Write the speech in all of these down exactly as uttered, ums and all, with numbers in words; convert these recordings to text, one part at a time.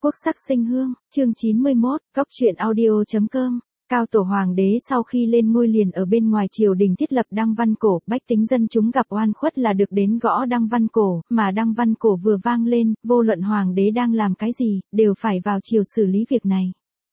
Quốc sắc sinh hương, chương chín mươi mốt, góc truyện audio.com. Cao tổ hoàng đế sau khi lên ngôi liền ở bên ngoài triều đình thiết lập đăng văn cổ, bách tính dân chúng gặp oan khuất là được đến gõ đăng văn cổ, mà đăng văn cổ vừa vang lên, vô luận hoàng đế đang làm cái gì, đều phải vào triều xử lý việc này.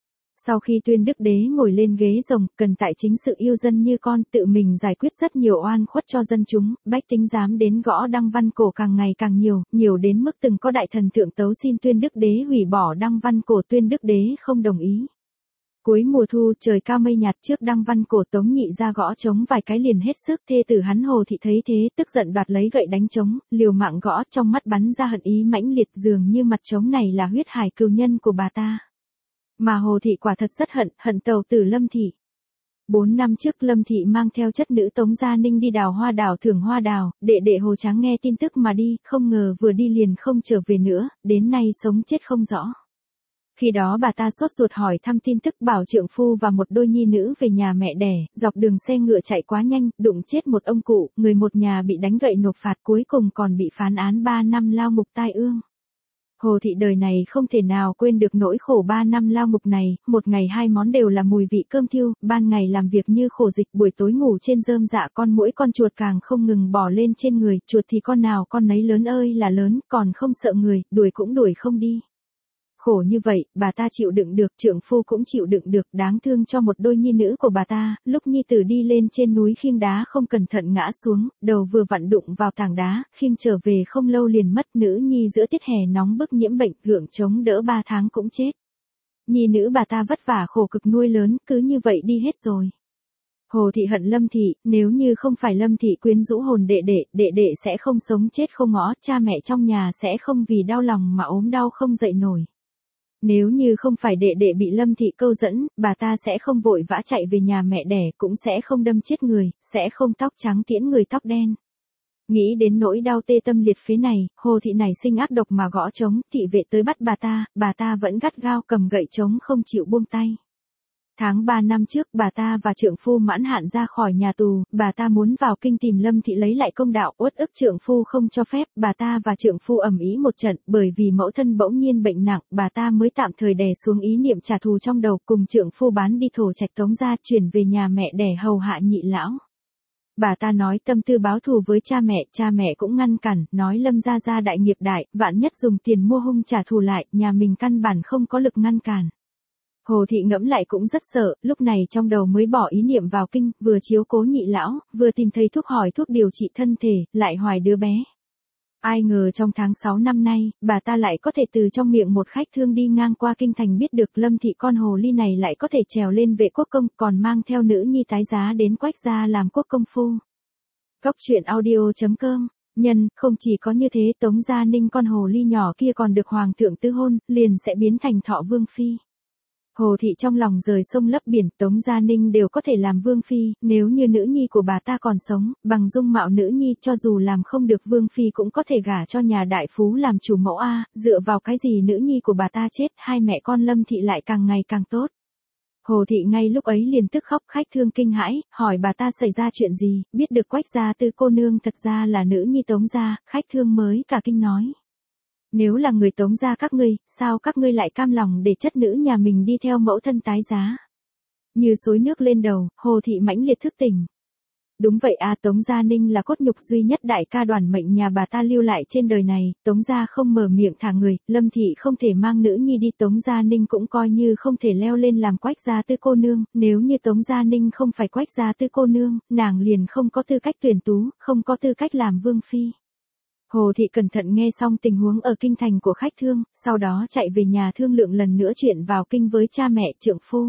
Sau khi tuyên đức đế ngồi lên ghế rồng, cần tại chính sự yêu dân như con, tự mình giải quyết rất nhiều oan khuất cho dân chúng, bách tính dám đến gõ đăng văn cổ càng ngày càng nhiều, nhiều đến mức từng có đại thần thượng tấu xin tuyên đức đế hủy bỏ đăng văn cổ, tuyên đức đế không đồng ý. Cuối mùa thu trời cao mây nhạt, trước đăng văn cổ Tống Nhị ra gõ trống vài cái liền hết sức, thê tử hắn Hồ Thị thấy thế tức giận đoạt lấy gậy đánh trống, liều mạng gõ, trong mắt bắn ra hận ý mãnh liệt, dường như mặt trống này là huyết hải cừu nhân của bà ta. Mà Hồ Thị quả thật rất hận, hận tàu tử Lâm Thị. Bốn năm trước Lâm Thị mang theo chất nữ Tống Gia Ninh đi đào hoa đào thưởng hoa đào, đệ đệ Hồ Tráng nghe tin tức mà đi, không ngờ vừa đi liền không trở về nữa, đến nay sống chết không rõ. Khi đó bà ta sốt ruột hỏi thăm tin tức, bảo trượng phu và một đôi nhi nữ về nhà mẹ đẻ, dọc đường xe ngựa chạy quá nhanh, đụng chết một ông cụ, người một nhà bị đánh gậy nộp phạt, cuối cùng còn bị phán án ba năm lao ngục tai ương. Hồ Thị đời này không thể nào quên được nỗi khổ ba năm lao ngục này, một ngày hai món đều là mùi vị cơm thiêu, ban ngày làm việc như khổ dịch, buổi tối ngủ trên rơm dạ, con muỗi con chuột càng không ngừng bò lên trên người, chuột thì con nào con nấy lớn ơi là lớn, còn không sợ người, đuổi cũng đuổi không đi. Khổ như vậy, bà ta chịu đựng được, trượng phu cũng chịu đựng được, đáng thương cho một đôi nhi nữ của bà ta, lúc nhi tử đi lên trên núi khiêng đá không cẩn thận ngã xuống, đầu vừa vặn đụng vào tảng đá, khiêng trở về không lâu liền mất, nữ nhi giữa tiết hè nóng bức nhiễm bệnh, gượng chống đỡ ba tháng cũng chết. Nhi nữ bà ta vất vả khổ cực nuôi lớn, cứ như vậy đi hết rồi. Hồ Thị hận Lâm Thị, nếu như không phải Lâm Thị quyến rũ hồn đệ đệ, đệ đệ sẽ không sống chết không ngõ, cha mẹ trong nhà sẽ không vì đau lòng mà ốm đau không dậy nổi. Nếu như không phải đệ đệ bị Lâm Thị câu dẫn, bà ta sẽ không vội vã chạy về nhà mẹ đẻ, cũng sẽ không đâm chết người, sẽ không tóc trắng tiễn người tóc đen. Nghĩ đến nỗi đau tê tâm liệt phế này, Hồ Thị nảy sinh ác độc mà gõ trống, thị vệ tới bắt bà ta, bà ta vẫn gắt gao cầm gậy trống không chịu buông tay. Tháng ba năm trước, bà ta và trượng phu mãn hạn ra khỏi nhà tù, bà ta muốn vào kinh tìm Lâm Thị lấy lại công đạo, uất ức trượng phu không cho phép, bà ta và trượng phu ầm ĩ một trận, bởi vì mẫu thân bỗng nhiên bệnh nặng, bà ta mới tạm thời đè xuống ý niệm trả thù trong đầu, cùng trượng phu bán đi thổ trạch Tống gia, chuyển về nhà mẹ đẻ hầu hạ nhị lão. Bà ta nói tâm tư báo thù với cha mẹ, cha mẹ cũng ngăn cản, nói Lâm gia gia đại nghiệp đại, vạn nhất dùng tiền mua hung trả thù lại, nhà mình căn bản không có lực ngăn cản. Hồ Thị ngẫm lại cũng rất sợ, lúc này trong đầu mới bỏ ý niệm vào kinh, vừa chiếu cố nhị lão, vừa tìm thấy thuốc hỏi thuốc điều trị thân thể, lại hoài đứa bé. Ai ngờ trong tháng sáu năm nay, bà ta lại có thể từ trong miệng một khách thương đi ngang qua kinh thành biết được Lâm Thị con hồ ly này lại có thể trèo lên vệ quốc công, còn mang theo nữ nhi tái giá đến Quách gia làm quốc công phu. Góc truyện audio.com. Nhân, không chỉ có như thế, Tống Gia Ninh con hồ ly nhỏ kia còn được hoàng thượng tư hôn, liền sẽ biến thành Thọ Vương phi. Hồ Thị trong lòng rời sông lấp biển, Tống Gia Ninh đều có thể làm vương phi, nếu như nữ nhi của bà ta còn sống, bằng dung mạo nữ nhi cho dù làm không được vương phi cũng có thể gả cho nhà đại phú làm chủ mẫu a, dựa vào cái gì nữ nhi của bà ta chết, hai mẹ con Lâm Thị lại càng ngày càng tốt. Hồ Thị ngay lúc ấy liền tức khóc, khách thương kinh hãi, hỏi bà ta xảy ra chuyện gì, biết được Quách gia tư cô nương thật ra là nữ nhi Tống gia, khách thương mới cả kinh nói. Nếu là người Tống gia các ngươi, sao các ngươi lại cam lòng để chất nữ nhà mình đi theo mẫu thân tái giá? Như xối nước lên đầu, Hồ Thị mãnh liệt thức tỉnh. Đúng vậy a, Tống Gia Ninh là cốt nhục duy nhất đại ca đoàn mệnh nhà bà ta lưu lại trên đời này, Tống gia không mở miệng thả người, Lâm Thị không thể mang nữ nhi đi, Tống Gia Ninh cũng coi như không thể leo lên làm Quách gia tư cô nương, nếu như Tống Gia Ninh không phải Quách gia tư cô nương, nàng liền không có tư cách tuyển tú, không có tư cách làm vương phi. Hồ Thị cẩn thận nghe xong tình huống ở kinh thành của khách thương, sau đó chạy về nhà thương lượng lần nữa chuyện vào kinh với cha mẹ trượng phu.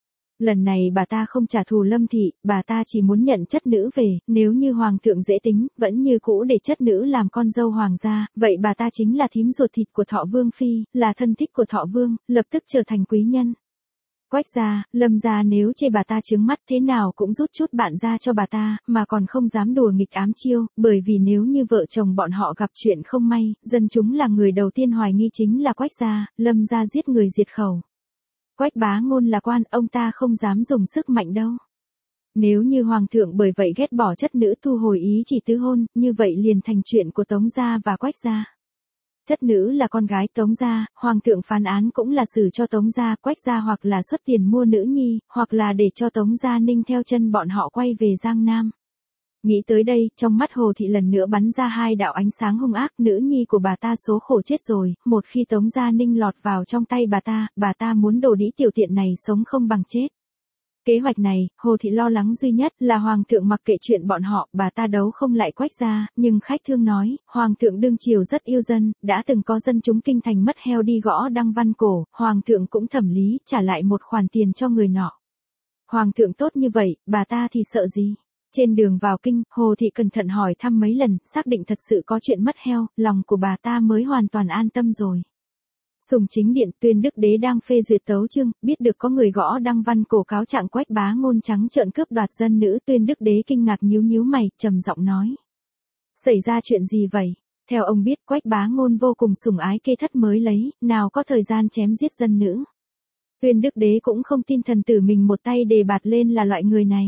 Lần này bà ta không trả thù Lâm Thị, bà ta chỉ muốn nhận chất nữ về, nếu như hoàng thượng dễ tính, vẫn như cũ để chất nữ làm con dâu hoàng gia, vậy bà ta chính là thím ruột thịt của Thọ Vương phi, là thân thích của Thọ Vương, lập tức trở thành quý nhân. Quách gia, Lâm gia nếu chê bà ta trướng mắt thế nào cũng rút chút bạn ra cho bà ta, mà còn không dám đùa nghịch ám chiêu, bởi vì nếu như vợ chồng bọn họ gặp chuyện không may, dân chúng là người đầu tiên hoài nghi chính là Quách gia, Lâm gia giết người diệt khẩu. Quách bá ngôn là quan, ông ta không dám dùng sức mạnh đâu. Nếu như hoàng thượng bởi vậy ghét bỏ chất nữ thu hồi ý chỉ tứ hôn, như vậy liền thành chuyện của Tống gia và Quách gia. Chất nữ là con gái Tống gia, hoàng thượng phán án cũng là xử cho Tống gia, Quách gia hoặc là xuất tiền mua nữ nhi, hoặc là để cho Tống gia Ninh theo chân bọn họ quay về Giang Nam. Nghĩ tới đây, trong mắt Hồ Thị lần nữa bắn ra hai đạo ánh sáng hung ác, nữ nhi của bà ta số khổ chết rồi, một khi Tống gia Ninh lọt vào trong tay bà ta, bà ta muốn đổ đĩ tiểu tiện này sống không bằng chết. Kế hoạch này, Hồ Thị lo lắng duy nhất là Hoàng thượng mặc kệ chuyện bọn họ, bà ta đấu không lại Quách gia, nhưng khách thương nói, Hoàng thượng đương triều rất yêu dân, đã từng có dân chúng kinh thành mất heo đi gõ đăng văn cổ, Hoàng thượng cũng thẩm lý, trả lại một khoản tiền cho người nọ. Hoàng thượng tốt như vậy, bà ta thì sợ gì? Trên đường vào kinh, Hồ Thị cẩn thận hỏi thăm mấy lần, xác định thật sự có chuyện mất heo, lòng của bà ta mới hoàn toàn an tâm rồi. Sùng chính điện, Tuyên Đức Đế đang phê duyệt tấu chương, biết được có người gõ đăng văn cổ cáo trạng Quách Bá Ngôn trắng trợn cướp đoạt dân nữ. Tuyên Đức Đế kinh ngạc nhíu nhíu mày, trầm giọng nói: xảy ra chuyện gì vậy? Theo ông biết, Quách Bá Ngôn vô cùng sủng ái kê thất mới lấy, nào có thời gian chém giết dân nữ. Tuyên Đức Đế cũng không tin thần tử mình một tay đề bạt lên là loại người này.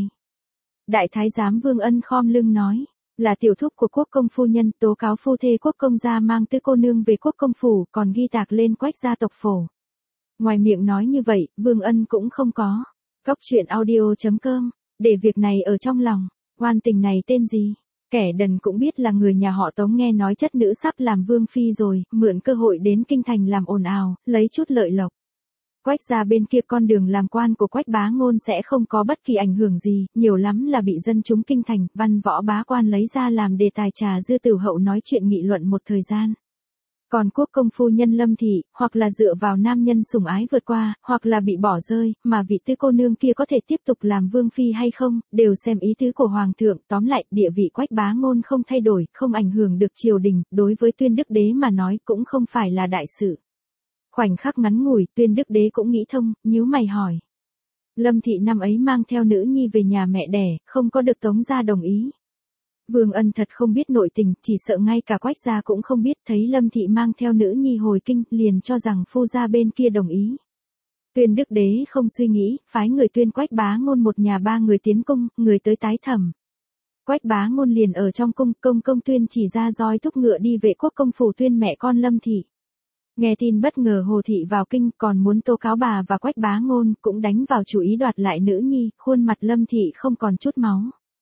Đại thái giám Vương Ân khom lưng nói: là tiểu thúc của quốc công phu nhân, tố cáo phu thê quốc công gia mang tứ cô nương về quốc công phủ, còn ghi tạc lên Quách gia tộc phổ. Ngoài miệng nói như vậy, Vương Ân cũng không có. Cóc truyện audio chấm com, để việc này ở trong lòng. Oan tình này tên gì? Kẻ đần cũng biết là người nhà họ Tống, nghe nói chất nữ sắp làm vương phi rồi, mượn cơ hội đến kinh thành làm ồn ào, lấy chút lợi lộc. Quách gia bên kia con đường làm quan của Quách Bá Ngôn sẽ không có bất kỳ ảnh hưởng gì, nhiều lắm là bị dân chúng kinh thành, văn võ bá quan lấy ra làm đề tài trà dư tử hậu nói chuyện nghị luận một thời gian. Còn quốc công phu nhân Lâm Thị, hoặc là dựa vào nam nhân sủng ái vượt qua, hoặc là bị bỏ rơi, mà vị tư cô nương kia có thể tiếp tục làm vương phi hay không, đều xem ý tứ của hoàng thượng. Tóm lại, địa vị Quách Bá Ngôn không thay đổi, không ảnh hưởng được triều đình, đối với Tuyên Đức Đế mà nói cũng không phải là đại sự. Khoảnh khắc ngắn ngủi, Tuyên Đức Đế cũng nghĩ thông, nhíu mày hỏi: Lâm Thị năm ấy mang theo nữ nhi về nhà mẹ đẻ, không có được Tống gia đồng ý. Vương Ân thật không biết nội tình, chỉ sợ ngay cả Quách gia cũng không biết, thấy Lâm Thị mang theo nữ nhi hồi kinh, liền cho rằng phu gia bên kia đồng ý. Tuyên Đức Đế không suy nghĩ, phái người tuyên Quách Bá Ngôn một nhà ba người tiến cung, người tới tái thẩm. Quách Bá Ngôn liền ở trong cung, công công Tuyên chỉ ra roi thúc ngựa đi về quốc công phủ tuyên mẹ con Lâm Thị. Nghe tin bất ngờ Hồ Thị vào kinh, còn muốn tố cáo bà và Quách Bá Ngôn, cũng đánh vào chủ ý đoạt lại nữ nhi, khuôn mặt Lâm Thị không còn chút máu.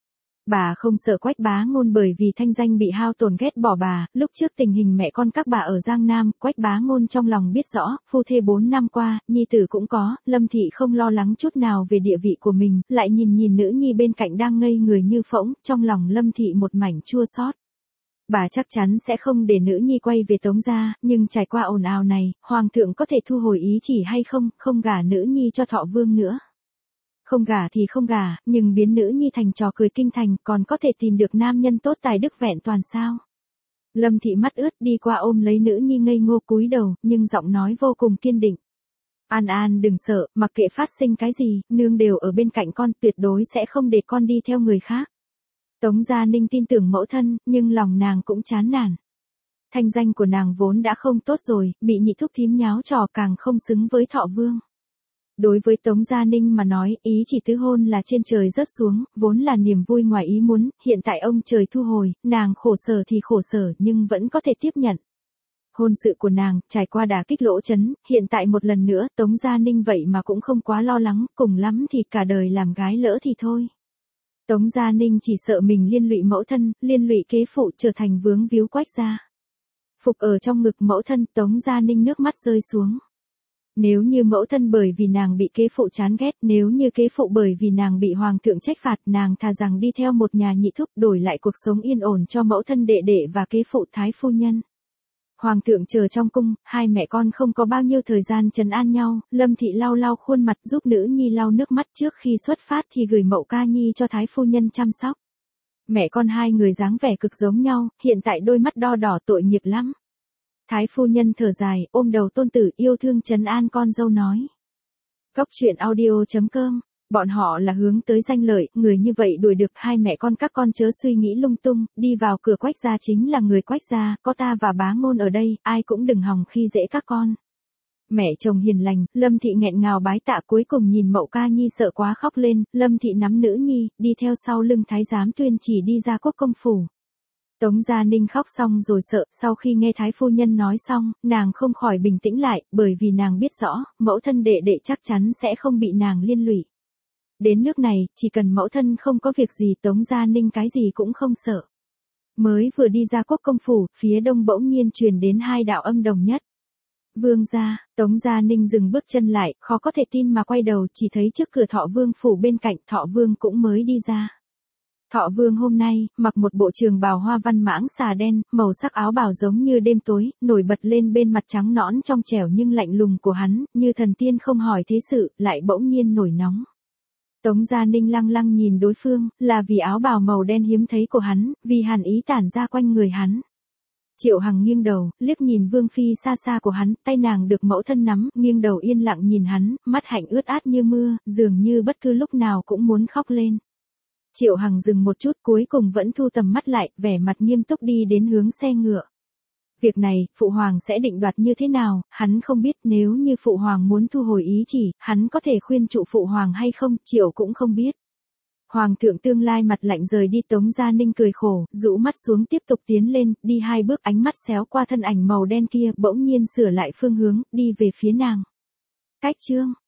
Bà không sợ Quách Bá Ngôn bởi vì thanh danh bị hao tổn ghét bỏ bà, lúc trước tình hình mẹ con các bà ở Giang Nam, Quách Bá Ngôn trong lòng biết rõ, phu thê bốn năm qua, nhi tử cũng có, Lâm Thị không lo lắng chút nào về địa vị của mình, lại nhìn nhìn nữ nhi bên cạnh đang ngây người như phỗng, trong lòng Lâm Thị một mảnh chua xót. Bà chắc chắn sẽ không để nữ nhi quay về Tống gia, nhưng trải qua ồn ào này, hoàng thượng có thể thu hồi ý chỉ hay không, không gả nữ nhi cho Thọ Vương nữa. Không gả thì không gả, nhưng biến nữ nhi thành trò cười kinh thành, còn có thể tìm được nam nhân tốt tài đức vẹn toàn sao? Lâm Thị mắt ướt đi qua ôm lấy nữ nhi ngây ngô cúi đầu, nhưng giọng nói vô cùng kiên định. An An đừng sợ, mặc kệ phát sinh cái gì, nương đều ở bên cạnh con, tuyệt đối sẽ không để con đi theo người khác. Tống Gia Ninh tin tưởng mẫu thân, nhưng lòng nàng cũng chán nản. Thanh danh của nàng vốn đã không tốt rồi, bị nhị thúc thím nháo trò càng không xứng với Thọ Vương. Đối với Tống Gia Ninh mà nói, ý chỉ tứ hôn là trên trời rớt xuống, vốn là niềm vui ngoài ý muốn, hiện tại ông trời thu hồi, nàng khổ sở thì khổ sở nhưng vẫn có thể tiếp nhận. Hôn sự của nàng, trải qua đả kích lỗ chấn, hiện tại một lần nữa, Tống Gia Ninh vậy mà cũng không quá lo lắng, cùng lắm thì cả đời làm gái lỡ thì thôi. Tống Gia Ninh chỉ sợ mình liên lụy mẫu thân, liên lụy kế phụ trở thành vướng víu Quách gia. Phục ở trong ngực mẫu thân, Tống Gia Ninh nước mắt rơi xuống. Nếu như mẫu thân bởi vì nàng bị kế phụ chán ghét, nếu như kế phụ bởi vì nàng bị hoàng thượng trách phạt, nàng thà rằng đi theo một nhà nhị thúc đổi lại cuộc sống yên ổn cho mẫu thân đệ đệ và kế phụ thái phu nhân. Hoàng thượng chờ trong cung, hai mẹ con không có bao nhiêu thời gian trấn an nhau, Lâm Thị lau lau khuôn mặt giúp nữ nhi lau nước mắt trước khi xuất phát thì gửi mậu ca nhi cho thái phu nhân chăm sóc. Mẹ con hai người dáng vẻ cực giống nhau, hiện tại đôi mắt đo đỏ tội nghiệp lắm. Thái phu nhân thở dài, ôm đầu tôn tử yêu thương trấn an con dâu nói. Cóc truyện audio chấm com, bọn họ là hướng tới danh lợi, người như vậy đuổi được hai mẹ con các con chớ suy nghĩ lung tung, đi vào cửa Quách gia chính là người Quách gia, có ta và Bá Ngôn ở đây, ai cũng đừng hòng khi dễ các con. Mẹ chồng hiền lành, Lâm Thị nghẹn ngào bái tạ cuối cùng nhìn mậu ca nhi sợ quá khóc lên, Lâm Thị nắm nữ nhi, đi theo sau lưng thái giám Tuyên chỉ đi ra quốc công phủ. Tống Gia Ninh khóc xong rồi sợ, sau khi nghe Thái phu nhân nói xong, nàng không khỏi bình tĩnh lại, bởi vì nàng biết rõ, mẫu thân đệ đệ chắc chắn sẽ không bị nàng liên lụy. Đến nước này, chỉ cần mẫu thân không có việc gì Tống Gia Ninh cái gì cũng không sợ. Mới vừa đi ra quốc công phủ, phía đông bỗng nhiên truyền đến hai đạo âm đồng nhất. Vương gia, Tống Gia Ninh dừng bước chân lại, khó có thể tin mà quay đầu, chỉ thấy trước cửa Thọ Vương phủ bên cạnh, Thọ Vương cũng mới đi ra. Thọ Vương hôm nay, mặc một bộ trường bào hoa văn mãng xà đen, màu sắc áo bào giống như đêm tối, nổi bật lên bên mặt trắng nõn trong trẻo nhưng lạnh lùng của hắn, như thần tiên không hỏi thế sự, lại bỗng nhiên nổi nóng. Tống Gia Ninh lăng lăng nhìn đối phương, là vì áo bào màu đen hiếm thấy của hắn, vì hàn ý tản ra quanh người hắn. Triệu Hằng nghiêng đầu, liếc nhìn Vương Phi xa xa của hắn, tay nàng được mẫu thân nắm, nghiêng đầu yên lặng nhìn hắn, mắt hạnh ướt át như mưa, dường như bất cứ lúc nào cũng muốn khóc lên. Triệu Hằng dừng một chút cuối cùng vẫn thu tầm mắt lại, vẻ mặt nghiêm túc đi đến hướng xe ngựa. Việc này, Phụ Hoàng sẽ định đoạt như thế nào, hắn không biết, nếu như Phụ Hoàng muốn thu hồi ý chỉ, hắn có thể khuyên trụ Phụ Hoàng hay không, Triệu cũng không biết. Hoàng thượng tương lai mặt lạnh rời đi. Tống Gia Ninh cười khổ, rũ mắt xuống tiếp tục tiến lên, đi hai bước ánh mắt xéo qua thân ảnh màu đen kia, bỗng nhiên sửa lại phương hướng, đi về phía nàng. Cách chương